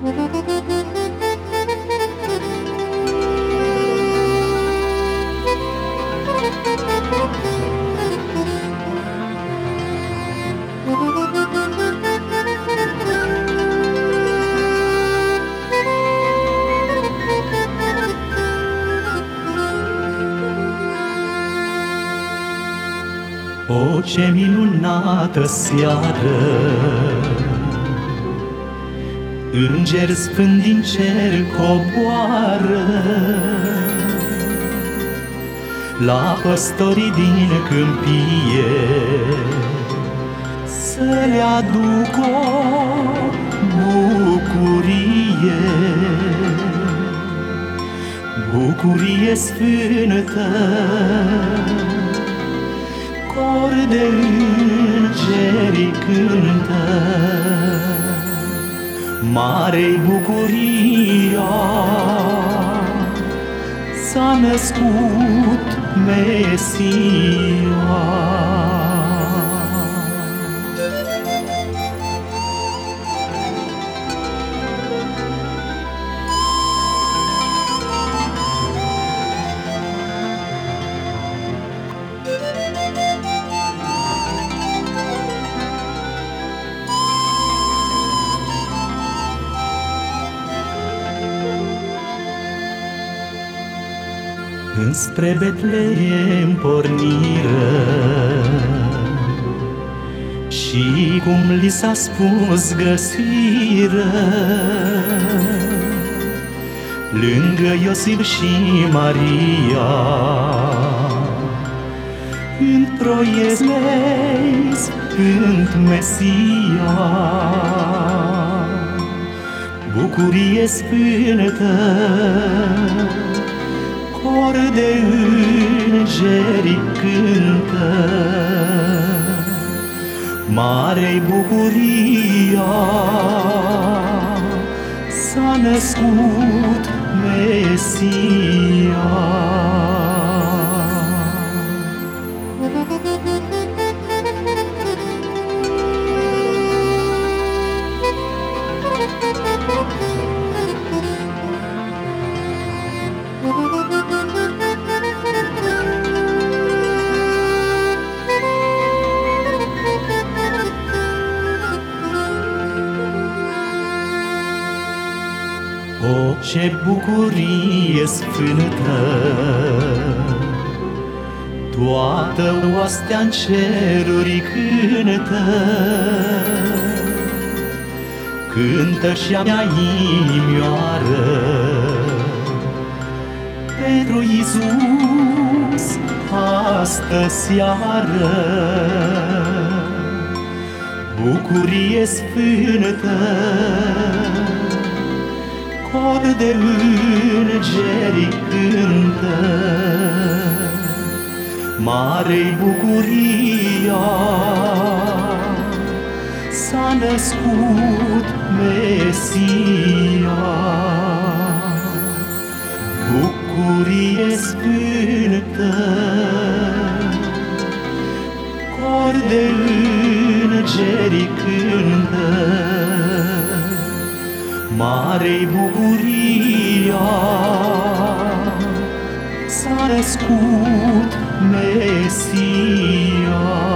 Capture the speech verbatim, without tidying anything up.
O, ce minunată seară! Îngeri sfânt din cer coboară la păstorii din câmpie, să le aduc o bucurie, bucurie sfântă. Cor de îngeri cântă, mare-i bucuria, s-a născut Mesia. Înspre Betleem porniră și, cum li s-a spus, găsiră lângă Iosif și Maria, într-o iezlei sfânt Mesia. Bucurie sfântă, cor de îngeri cântă, mare-i bucuria, s-a născut Mesia. O, ce bucurie sfântă! Toată oastea-n ceruri cântă, cântă și-a mea inimioară pentru Iisus astă-seară. Bucurie sfântă, cor de îngeri cântă, mare-i bucuria, s-a născut Mesia. Bucurie sfântă, cor de îngeri cântă, mare-i bucuria, s-a născut Mesia.